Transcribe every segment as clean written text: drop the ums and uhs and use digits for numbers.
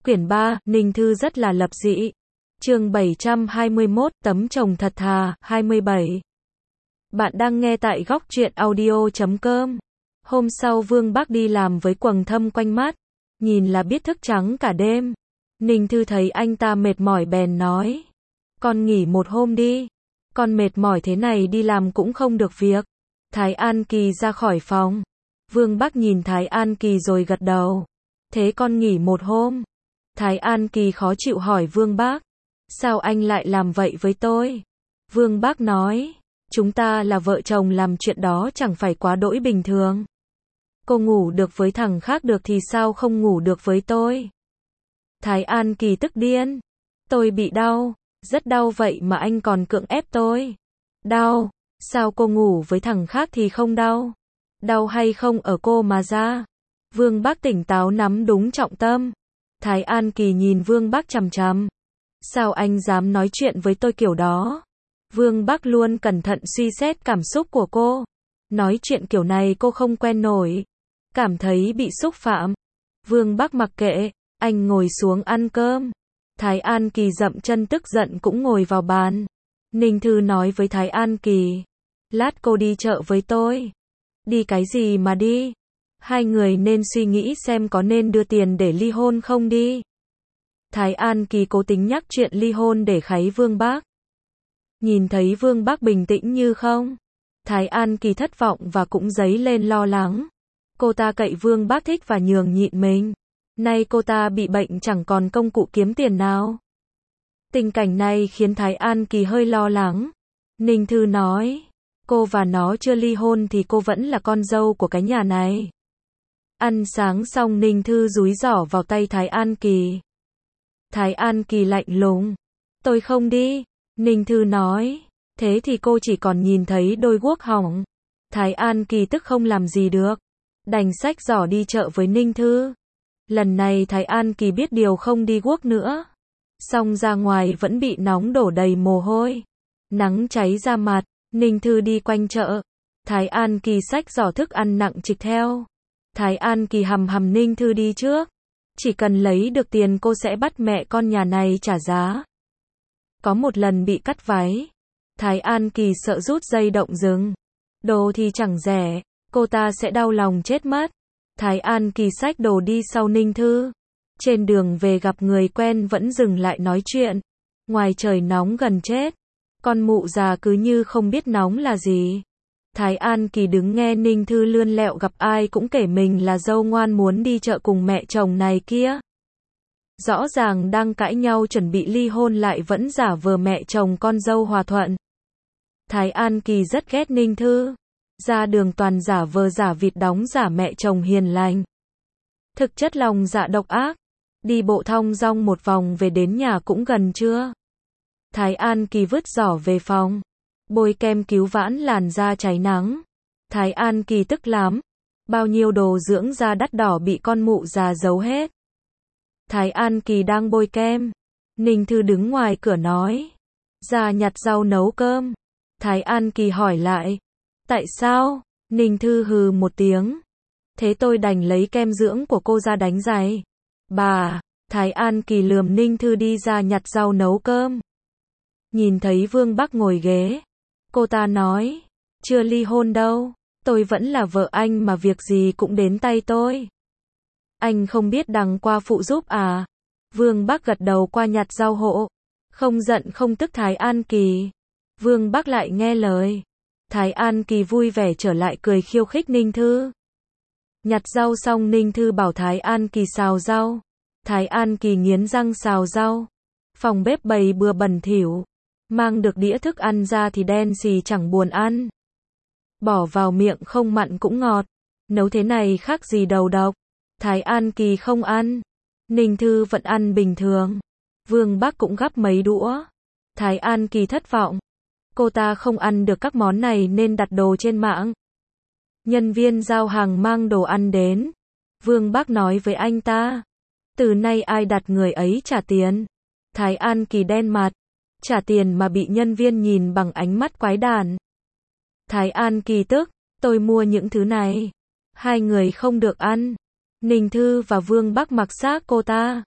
Quyển 3, Ninh Thư rất là lập dị. Chương 721, tấm chồng thật thà, 27. Bạn đang nghe tại góc truyện audio.com. Hôm sau Vương Bác đi làm với quầng thâm quanh mắt, nhìn là biết thức trắng cả đêm. Ninh Thư thấy anh ta mệt mỏi bèn nói: "Con nghỉ một hôm đi, con mệt mỏi thế này đi làm cũng không được việc." Thái An Kỳ ra khỏi phòng. Vương Bác nhìn Thái An Kỳ rồi gật đầu. "Thế con nghỉ một hôm." Thái An Kỳ khó chịu hỏi Vương Bác: "Sao anh lại làm vậy với tôi?" Vương Bác nói: "Chúng ta là vợ chồng, làm chuyện đó chẳng phải quá đỗi bình thường. Cô ngủ được với thằng khác được thì sao không ngủ được với tôi?" Thái An Kỳ tức điên: "Tôi bị đau, rất đau vậy mà anh còn cưỡng ép tôi." "Đau? Sao cô ngủ với thằng khác thì không đau? Đau hay không ở cô mà ra." Vương Bác tỉnh táo nắm đúng trọng tâm. Thái An Kỳ nhìn Vương Bác chằm chằm. "Sao anh dám nói chuyện với tôi kiểu đó?" Vương Bác luôn cẩn thận suy xét cảm xúc của cô. Nói chuyện kiểu này cô không quen nổi. Cảm thấy bị xúc phạm. Vương Bác mặc kệ, anh ngồi xuống ăn cơm. Thái An Kỳ dậm chân tức giận cũng ngồi vào bàn. Ninh Thư nói với Thái An Kỳ: "Lát cô đi chợ với tôi." "Đi cái gì mà đi? Hai người nên suy nghĩ xem có nên đưa tiền để ly hôn không đi." Thái An Kỳ cố tính nhắc chuyện ly hôn để kháy Vương Bác. Nhìn thấy Vương Bác bình tĩnh như không, Thái An Kỳ thất vọng và cũng dấy lên lo lắng. Cô ta cậy Vương Bác thích và nhường nhịn mình. Nay cô ta bị bệnh chẳng còn công cụ kiếm tiền nào. Tình cảnh này khiến Thái An Kỳ hơi lo lắng. Ninh Thư nói: "Cô và nó chưa ly hôn thì cô vẫn là con dâu của cái nhà này." Ăn sáng xong Ninh Thư dúi giỏ vào tay Thái An Kỳ. Thái An Kỳ lạnh lùng: "Tôi không đi." Ninh Thư nói: "Thế thì cô chỉ còn nhìn thấy đôi guốc hỏng." Thái An Kỳ tức không làm gì được, đành xách giỏ đi chợ với Ninh Thư. Lần này Thái An Kỳ biết điều không đi guốc nữa. Xong ra ngoài vẫn bị nóng đổ đầy mồ hôi. Nắng cháy da mặt, Ninh Thư đi quanh chợ. Thái An Kỳ xách giỏ thức ăn nặng trịch theo. Thái An Kỳ hầm hầm Ninh Thư đi trước. Chỉ cần lấy được tiền cô sẽ bắt mẹ con nhà này trả giá. Có một lần bị cắt váy. Thái An Kỳ sợ rút dây động rừng. Đồ thì chẳng rẻ, cô ta sẽ đau lòng chết mất. Thái An Kỳ xách đồ đi sau Ninh Thư. Trên đường về gặp người quen vẫn dừng lại nói chuyện. Ngoài trời nóng gần chết. Con mụ già cứ như không biết nóng là gì. Thái An Kỳ đứng nghe Ninh Thư lươn lẹo gặp ai cũng kể mình là dâu ngoan muốn đi chợ cùng mẹ chồng này kia. Rõ ràng đang cãi nhau chuẩn bị ly hôn lại vẫn giả vờ mẹ chồng con dâu hòa thuận. Thái An Kỳ rất ghét Ninh Thư. Ra đường toàn giả vờ giả vịt đóng giả mẹ chồng hiền lành. Thực chất lòng dạ độc ác. Đi bộ thong dong một vòng về đến nhà cũng gần trưa. Thái An Kỳ vứt giỏ về phòng. Bôi kem cứu vãn làn da cháy nắng. Thái An Kỳ tức lắm. Bao nhiêu đồ dưỡng da đắt đỏ bị con mụ già giấu hết. Thái An Kỳ đang bôi kem. Ninh Thư đứng ngoài cửa nói: "Ra nhặt rau nấu cơm." Thái An Kỳ hỏi lại: "Tại sao?" Ninh Thư hừ một tiếng: "Thế tôi đành lấy kem dưỡng của cô ra đánh giày." "Bà." Thái An Kỳ lườm Ninh Thư đi ra nhặt rau nấu cơm. Nhìn thấy Vương Bác ngồi ghế, cô ta nói: "Chưa ly hôn đâu, tôi vẫn là vợ anh mà việc gì cũng đến tay tôi. Anh không biết đằng qua phụ giúp à?" Vương Bác gật đầu qua nhặt rau hộ. Không giận không tức Thái An Kỳ. Vương Bác lại nghe lời. Thái An Kỳ vui vẻ trở lại cười khiêu khích Ninh Thư. Nhặt rau xong Ninh Thư bảo Thái An Kỳ xào rau. Thái An Kỳ nghiến răng xào rau. Phòng bếp bày bừa bẩn thỉu. Mang được đĩa thức ăn ra thì đen xì chẳng buồn ăn. Bỏ vào miệng không mặn cũng ngọt. Nấu thế này khác gì đầu độc. Thái An Kỳ không ăn. Ninh Thư vẫn ăn bình thường. Vương Bác cũng gắp mấy đũa. Thái An Kỳ thất vọng. Cô ta không ăn được các món này nên đặt đồ trên mạng. Nhân viên giao hàng mang đồ ăn đến. Vương Bác nói với anh ta: "Từ nay ai đặt người ấy trả tiền." Thái An Kỳ đen mặt. Trả tiền mà bị nhân viên nhìn bằng ánh mắt quái đản. Thái An Kỳ tức: "Tôi mua những thứ này. Hai người không được ăn." Ninh Thư và Vương Bác mặc xác cô ta.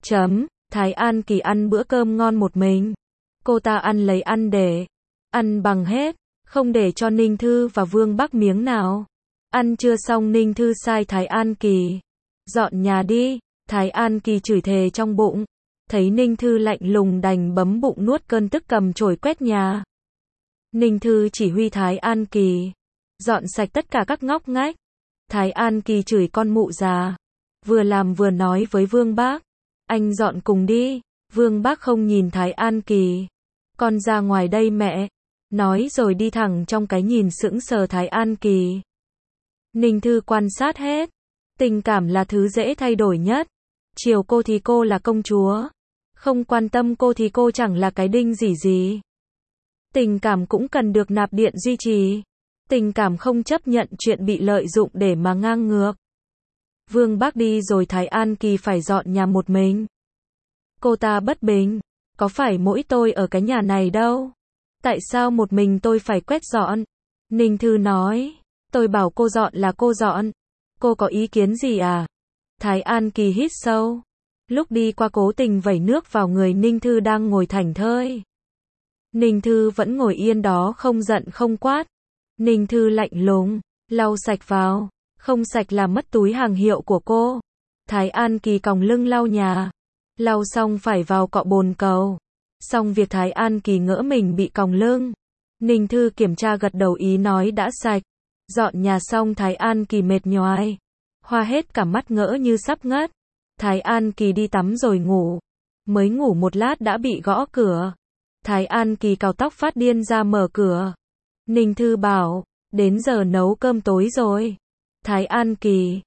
Thái An Kỳ ăn bữa cơm ngon một mình. Cô ta ăn lấy ăn để. Ăn bằng hết. Không để cho Ninh Thư và Vương Bắc miếng nào. Ăn chưa xong Ninh Thư sai Thái An Kỳ. Dọn nhà đi. Thái An Kỳ chửi thề trong bụng. Thấy Ninh Thư lạnh lùng đành bấm bụng nuốt cơn tức cầm chổi quét nhà. Ninh Thư chỉ huy Thái An Kỳ. Dọn sạch tất cả các ngóc ngách. Thái An Kỳ chửi con mụ già. Vừa làm vừa nói với Vương Bác. Anh dọn cùng đi. Vương Bác không nhìn Thái An Kỳ. Con ra ngoài đây mẹ. Nói rồi đi thẳng trong cái nhìn sững sờ Thái An Kỳ. Ninh Thư quan sát hết. Tình cảm là thứ dễ thay đổi nhất. Chiều cô thì cô là công chúa. Không quan tâm cô thì cô chẳng là cái đinh gì gì. Tình cảm cũng cần được nạp điện duy trì. Tình cảm không chấp nhận chuyện bị lợi dụng để mà ngang ngược. Vương Bác đi rồi Thái An Kỳ phải dọn nhà một mình. Cô ta bất bình. Có phải mỗi tôi ở cái nhà này đâu. Tại sao một mình tôi phải quét dọn? Ninh Thư nói. Tôi bảo cô dọn là cô dọn. Cô có ý kiến gì à? Thái An Kỳ hít sâu. Lúc đi qua cố tình vẩy nước vào người Ninh Thư đang ngồi thảnh thơi. Ninh Thư vẫn ngồi yên đó không giận không quát. Ninh Thư lạnh lùng. Lau sạch vào. Không sạch là mất túi hàng hiệu của cô. Thái An Kỳ còng lưng lau nhà. Lau xong phải vào cọ bồn cầu. Xong việc Thái An Kỳ ngỡ mình bị còng lưng. Ninh Thư kiểm tra gật đầu ý nói đã sạch. Dọn nhà xong Thái An Kỳ mệt nhoài. Hoa hết cả mắt ngỡ như sắp ngất. Thái An Kỳ đi tắm rồi ngủ. Mới ngủ một lát đã bị gõ cửa. Thái An Kỳ cào tóc phát điên ra mở cửa. Ninh Thư bảo, đến giờ nấu cơm tối rồi. Thái An Kỳ,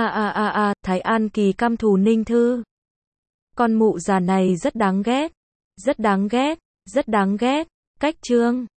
Thái An Kỳ căm thù Ninh Thư. Con mụ già này rất đáng ghét. Rất đáng ghét, rất đáng ghét. Cách chương